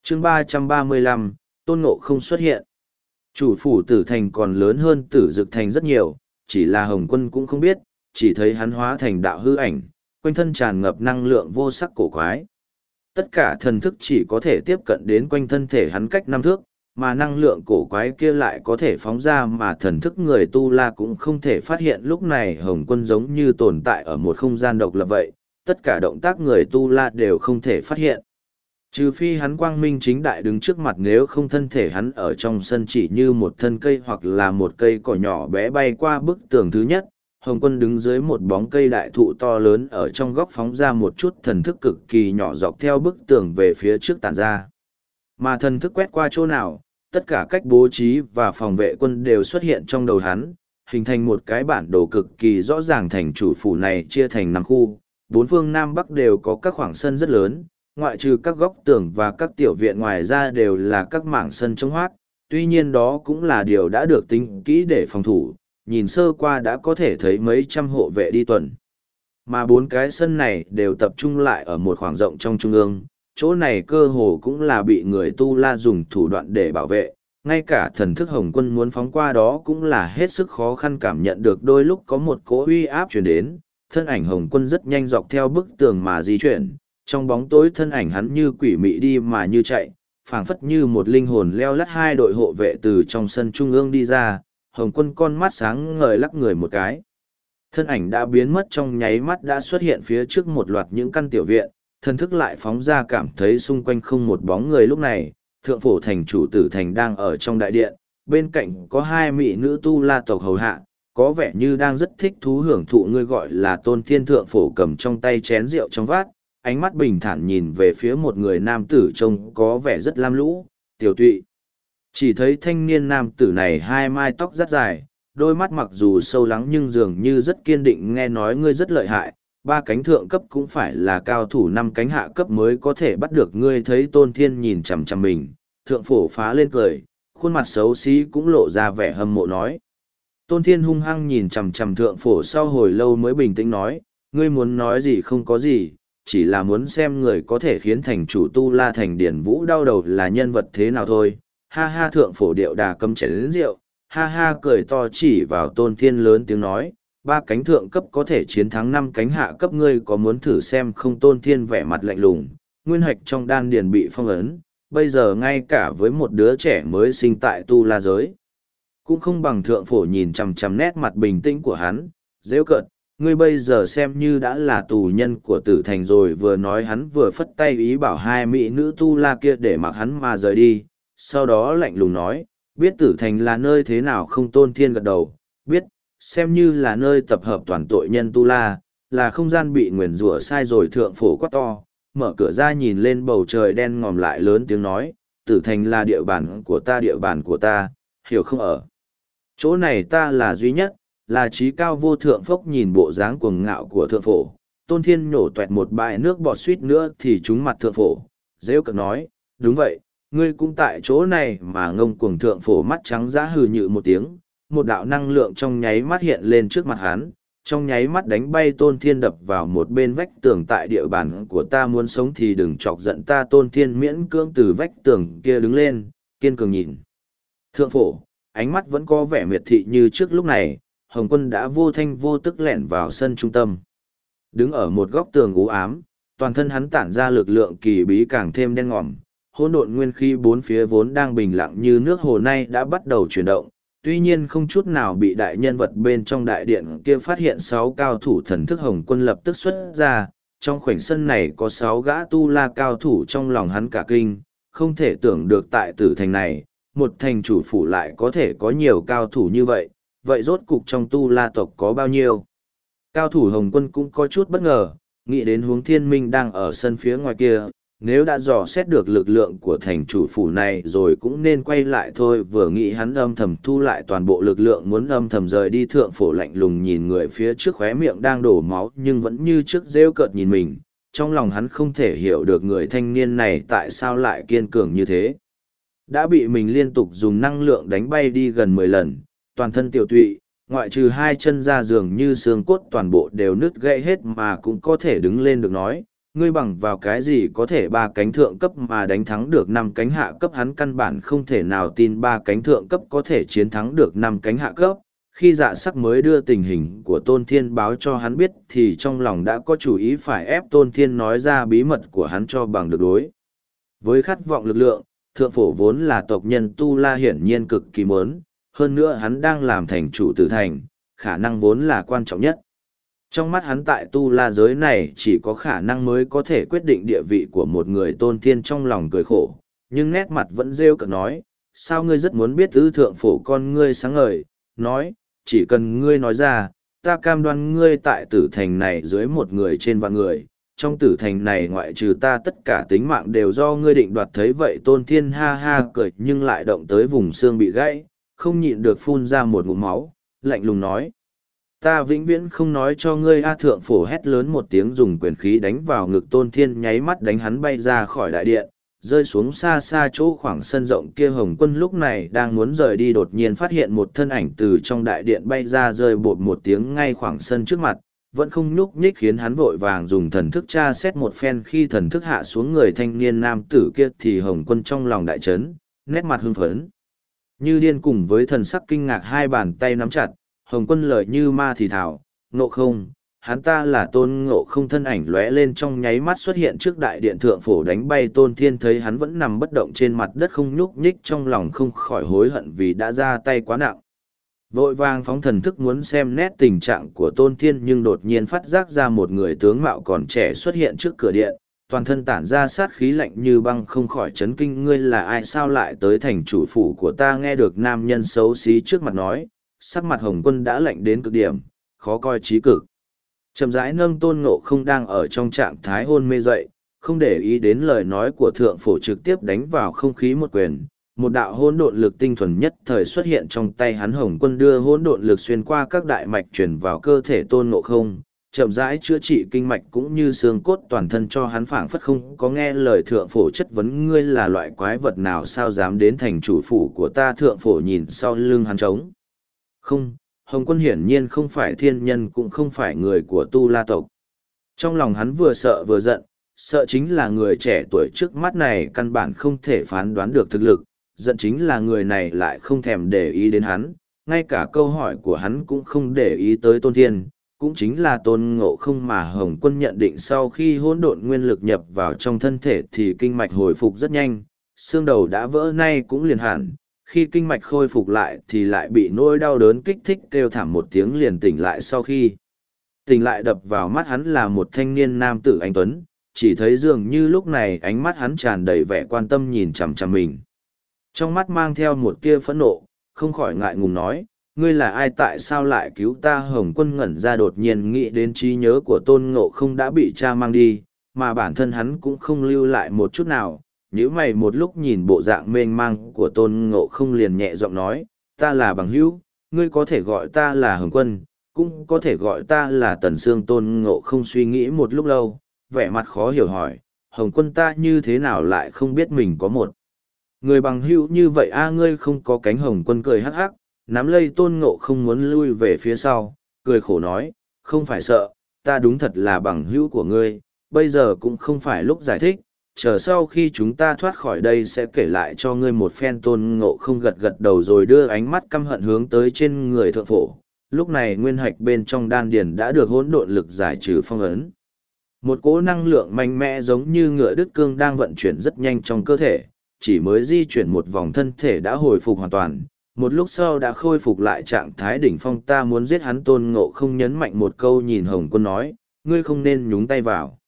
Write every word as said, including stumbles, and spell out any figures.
chương ba trăm ba mươi lăm, Tôn Ngộ không xuất hiện. Chủ phủ Tử Thành còn lớn hơn Tử Dực Thành rất nhiều, chỉ là Hồng Quân cũng không biết, chỉ thấy hắn hóa thành đạo hư ảnh, quanh thân tràn ngập năng lượng vô sắc cổ quái. Tất cả thần thức chỉ có thể tiếp cận đến quanh thân thể hắn cách năm thước, mà năng lượng cổ quái kia lại có thể phóng ra mà thần thức người tu la cũng không thể phát hiện. Lúc này Hồng Quân giống như tồn tại ở một không gian độc lập vậy, tất cả động tác người tu la đều không thể phát hiện. Trừ phi hắn quang minh chính đại đứng trước mặt, nếu không thân thể hắn ở trong sân chỉ như một thân cây hoặc là một cây cỏ nhỏ bé bay qua bức tường thứ nhất. Hồng Quân đứng dưới một bóng cây đại thụ to lớn ở trong góc phóng ra một chút thần thức cực kỳ nhỏ dọc theo bức tường về phía trước tản ra. Mà thần thức quét qua chỗ nào, tất cả cách bố trí và phòng vệ quân đều xuất hiện trong đầu hắn, hình thành một cái bản đồ cực kỳ rõ ràng. Thành chủ phủ này chia thành năm khu, bốn phương Nam Bắc đều có các khoảng sân rất lớn, ngoại trừ các góc tường và các tiểu viện ngoài ra đều là các mảng sân trống hoác. Tuy nhiên đó cũng là điều đã được tính kỹ để phòng thủ, nhìn sơ qua đã có thể thấy mấy trăm hộ vệ đi tuần. Mà bốn cái sân này đều tập trung lại ở một khoảng rộng trong trung ương, chỗ này cơ hồ cũng là bị người tu la dùng thủ đoạn để bảo vệ, ngay cả thần thức Hồng Quân muốn phóng qua đó cũng là hết sức khó khăn. Cảm nhận được đôi lúc có một cỗ uy áp truyền đến, thân ảnh Hồng Quân rất nhanh dọc theo bức tường mà di chuyển, trong bóng tối thân ảnh hắn như quỷ mị đi mà như chạy, phảng phất như một linh hồn leo lắt. Hai đội hộ vệ từ trong sân trung ương đi ra, Hồng Quân con mắt sáng ngời lắc người một cái. Thân ảnh đã biến mất trong nháy mắt, đã xuất hiện phía trước một loạt những căn tiểu viện, thần thức lại phóng ra cảm thấy xung quanh không một bóng người. Lúc này, thượng phổ thành chủ Tử Thành đang ở trong đại điện, bên cạnh có hai mỹ nữ tu la tộc hầu hạ, có vẻ như đang rất thích thú hưởng thụ. Người gọi là Tôn Thiên. Thượng phổ cầm trong tay chén rượu trong vát, ánh mắt bình thản nhìn về phía một người nam tử trông có vẻ rất lam lũ, tiểu tụy. Chỉ thấy thanh niên nam tử này hai mai tóc rất dài, đôi mắt mặc dù sâu lắng nhưng dường như rất kiên định. Nghe nói ngươi rất lợi hại, ba cánh thượng cấp cũng phải là cao thủ năm cánh hạ cấp mới có thể bắt được ngươi. Thấy Tôn Thiên nhìn chằm chằm mình, thượng phổ phá lên cười, khuôn mặt xấu xí cũng lộ ra vẻ hâm mộ nói. Tôn Thiên hung hăng nhìn chằm chằm thượng phổ, sau hồi lâu mới bình tĩnh nói, ngươi muốn nói gì? Không có gì, chỉ là muốn xem người có thể khiến thành chủ tu la thành Điển Vũ đau đầu là nhân vật thế nào thôi. Ha ha, thượng phổ điệu đà cầm chén đến rượu, ha ha cười to chỉ vào Tôn Thiên lớn tiếng nói, ba cánh thượng cấp có thể chiến thắng năm cánh hạ cấp, ngươi có muốn thử xem không? Tôn Thiên vẻ mặt lạnh lùng, nguyên hạch trong đan điền bị phong ấn, bây giờ ngay cả với một đứa trẻ mới sinh tại tu la giới cũng không bằng. Thượng phổ nhìn chằm chằm nét mặt bình tĩnh của hắn, rêu cợt, ngươi bây giờ xem như đã là tù nhân của Tử Thành rồi. Vừa nói hắn vừa phất tay ý bảo hai mỹ nữ tu la kia để mặc hắn mà rời đi, sau đó lạnh lùng nói, biết Tử Thành là nơi thế nào không? Tôn Thiên gật đầu, biết, xem như là nơi tập hợp toàn tội nhân tu la, là không gian bị nguyền rủa sai rồi. Thượng phổ quát to, mở cửa ra nhìn lên bầu trời đen ngòm lại lớn tiếng nói, Tử Thành là địa bàn của ta, địa bàn của ta, hiểu không? Ở chỗ này ta là duy nhất, là trí cao vô thượng. Phốc nhìn bộ dáng cuồng ngạo của thượng phổ, Tôn Thiên nhổ toẹt một bãi nước bọt, suýt nữa thì trúng mặt thượng phổ, rêu cợt nói, đúng vậy, ngươi cũng tại chỗ này mà ngông cuồng. Thượng phổ mắt trắng dã hừ nhự một tiếng, một đạo năng lượng trong nháy mắt hiện lên trước mặt hắn, trong nháy mắt đánh bay Tôn Thiên đập vào một bên vách tường. Tại địa bàn của ta muốn sống thì đừng chọc giận ta. Tôn Thiên miễn cưỡng từ vách tường kia đứng lên, kiên cường nhìn thượng phổ, ánh mắt vẫn có vẻ miệt thị như trước. Lúc này Hồng Quân đã vô thanh vô tức lẻn vào sân trung tâm, đứng ở một góc tường u ám, toàn thân hắn tản ra lực lượng kỳ bí càng thêm đen ngòm. Hỗn độn nguyên khí bốn phía vốn đang bình lặng như nước hồ nay đã bắt đầu chuyển động, tuy nhiên không chút nào bị đại nhân vật bên trong đại điện kia phát hiện. Sáu cao thủ thần thức Hồng Quân lập tức xuất ra, trong khoảnh sân này có sáu gã tu la cao thủ. Trong lòng hắn cả kinh, không thể tưởng được tại Tử Thành này, một thành chủ phủ lại có thể có nhiều cao thủ như vậy. Vậy rốt cục trong tu la tộc có bao nhiêu cao thủ? Hồng Quân cũng có chút bất ngờ, nghĩ đến Hướng Thiên Minh đang ở sân phía ngoài kia, nếu đã dò xét được lực lượng của thành chủ phủ này rồi cũng nên quay lại thôi. Vừa nghĩ hắn âm thầm thu lại toàn bộ lực lượng, muốn âm thầm rời đi. Thượng phổ lạnh lùng nhìn người phía trước, khóe miệng đang đổ máu nhưng vẫn như trước rêu cợt nhìn mình. Trong lòng hắn không thể hiểu được người thanh niên này tại sao lại kiên cường như thế. Đã bị mình liên tục dùng năng lượng đánh bay đi gần mười lần, toàn thân tiểu tụy, ngoại trừ hai chân ra giường như xương cốt toàn bộ đều nứt gãy hết mà cũng có thể đứng lên được nói, ngươi bằng vào cái gì có thể ba cánh thượng cấp mà đánh thắng được năm cánh hạ cấp? Hắn căn bản không thể nào tin ba cánh thượng cấp có thể chiến thắng được năm cánh hạ cấp. Khi Dạ Sắc mới đưa tình hình của Tôn Thiên báo cho hắn biết thì trong lòng đã có chủ ý phải ép Tôn Thiên nói ra bí mật của hắn cho bằng được đối. Với khát vọng lực lượng, thượng phổ vốn là tộc nhân Tu La hiển nhiên cực kỳ muốn, hơn nữa hắn đang làm thành chủ tử thành, khả năng vốn là quan trọng nhất. Trong mắt hắn tại Tu La giới này chỉ có khả năng mới có thể quyết định địa vị của một người. Tôn Thiên trong lòng cười khổ, nhưng nét mặt vẫn rêu cợt nói, sao ngươi rất muốn biết ư? Thượng phổ con ngươi sáng ngời, nói, chỉ cần ngươi nói ra, ta cam đoan ngươi tại tử thành này dưới một người trên vạn người, trong tử thành này ngoại trừ ta tất cả tính mạng đều do ngươi định đoạt. Thấy vậy Tôn Thiên ha ha cười nhưng lại động tới vùng xương bị gãy, không nhịn được phun ra một ngụm máu, lạnh lùng nói, ta vĩnh viễn không nói cho ngươi. A Thượng phổ hét lớn một tiếng, dùng quyền khí đánh vào ngực Tôn Thiên, nháy mắt đánh hắn bay ra khỏi đại điện, rơi xuống xa xa chỗ khoảng sân rộng kia. Hồng Quân lúc này đang muốn rời đi, đột nhiên phát hiện một thân ảnh từ trong đại điện bay ra, rơi bột một tiếng ngay khoảng sân trước mặt, vẫn không nhúc nhích, khiến hắn vội vàng dùng thần thức tra xét một phen. Khi thần thức hạ xuống người thanh niên nam tử kia thì Hồng Quân trong lòng đại chấn, nét mặt hưng phấn như điên cùng với thần sắc kinh ngạc, hai bàn tay nắm chặt. Hồng Quân lời như ma thì thảo, Ngộ Không, hắn ta là Tôn Ngộ Không. Thân ảnh lóe lên trong nháy mắt xuất hiện trước đại điện. Thượng phổ đánh bay Tôn Thiên, thấy hắn vẫn nằm bất động trên mặt đất không nhúc nhích, trong lòng không khỏi hối hận vì đã ra tay quá nặng. Vội vàng phóng thần thức muốn xem nét tình trạng của Tôn Thiên, nhưng đột nhiên phát giác ra một người tướng mạo còn trẻ xuất hiện trước cửa điện, toàn thân tản ra sát khí lạnh như băng, không khỏi chấn kinh. Ngươi là ai? Sao lại tới thành chủ phủ của ta? Nghe được nam nhân xấu xí trước mặt nói, sắc mặt Hồng Quân đã lạnh đến cực điểm, khó coi trí cực. Chậm rãi nâng Tôn Ngộ Không đang ở trong trạng thái hôn mê dậy, không để ý đến lời nói của thượng phổ, trực tiếp đánh vào không khí một quyền. Một đạo hỗn độn lực tinh thuần nhất thời xuất hiện trong tay hắn. Hồng Quân đưa hỗn độn lực xuyên qua các đại mạch truyền vào cơ thể Tôn Ngộ Không, chậm rãi chữa trị kinh mạch cũng như xương cốt toàn thân cho hắn. Phảng phất không có nghe lời thượng phổ chất vấn, ngươi là loại quái vật nào, sao dám đến thành chủ phủ của ta? Thượng phổ nhìn sau lưng hắn trống không. Hồng Quân hiển nhiên không phải thiên nhân, cũng không phải người của Tu La tộc. Trong lòng hắn vừa sợ vừa giận, sợ chính là người trẻ tuổi trước mắt này căn bản không thể phán đoán được thực lực, giận chính là người này lại không thèm để ý đến hắn, ngay cả câu hỏi của hắn cũng không để ý tới Tôn Thiên, cũng chính là Tôn Ngộ Không mà Hồng Quân nhận định sau khi hỗn độn nguyên lực nhập vào trong thân thể thì kinh mạch hồi phục rất nhanh, xương đầu đã vỡ nay cũng liền hẳn. Khi kinh mạch khôi phục lại thì lại bị nỗi đau đớn kích thích, kêu thảm một tiếng liền tỉnh lại. Sau khi tỉnh lại đập vào mắt hắn là một thanh niên nam tử anh tuấn, chỉ thấy dường như lúc này ánh mắt hắn tràn đầy vẻ quan tâm nhìn chằm chằm mình. Trong mắt mang theo một tia phẫn nộ, không khỏi ngại ngùng nói, ngươi là ai, tại sao lại cứu ta? Hồng Quân ngẩn ra, đột nhiên nghĩ đến trí nhớ của Tôn Ngộ Không đã bị cha mang đi, mà bản thân hắn cũng không lưu lại một chút nào. Nhíu mày một lúc nhìn bộ dạng mênh mang của Tôn Ngộ Không liền nhẹ giọng nói, ta là bằng hữu, ngươi có thể gọi ta là Hồng Quân, cũng có thể gọi ta là Tần Sương. Tôn Ngộ Không suy nghĩ một lúc lâu, vẻ mặt khó hiểu hỏi, Hồng Quân ta như thế nào lại không biết mình có một người bằng hữu như vậy a? Ngươi không có cánh? Hồng Quân cười hắc hắc, nắm lấy Tôn Ngộ Không muốn lui về phía sau, cười khổ nói, không phải sợ, ta đúng thật là bằng hữu của ngươi, bây giờ cũng không phải lúc giải thích, chờ sau khi chúng ta thoát khỏi đây sẽ kể lại cho ngươi một phen. Tôn Ngộ Không gật gật đầu rồi đưa ánh mắt căm hận hướng tới trên người thượng phổ. Lúc này nguyên hạch bên trong đan điền đã được hỗn độn lực giải trừ phong ấn. Một cỗ năng lượng mạnh mẽ giống như ngựa đứt cương đang vận chuyển rất nhanh trong cơ thể, chỉ mới di chuyển một vòng thân thể đã hồi phục hoàn toàn, một lúc sau đã khôi phục lại trạng thái đỉnh phong. Ta muốn giết hắn. Tôn Ngộ Không nhấn mạnh một câu, nhìn Hồng Quân nói, ngươi không nên nhúng tay vào.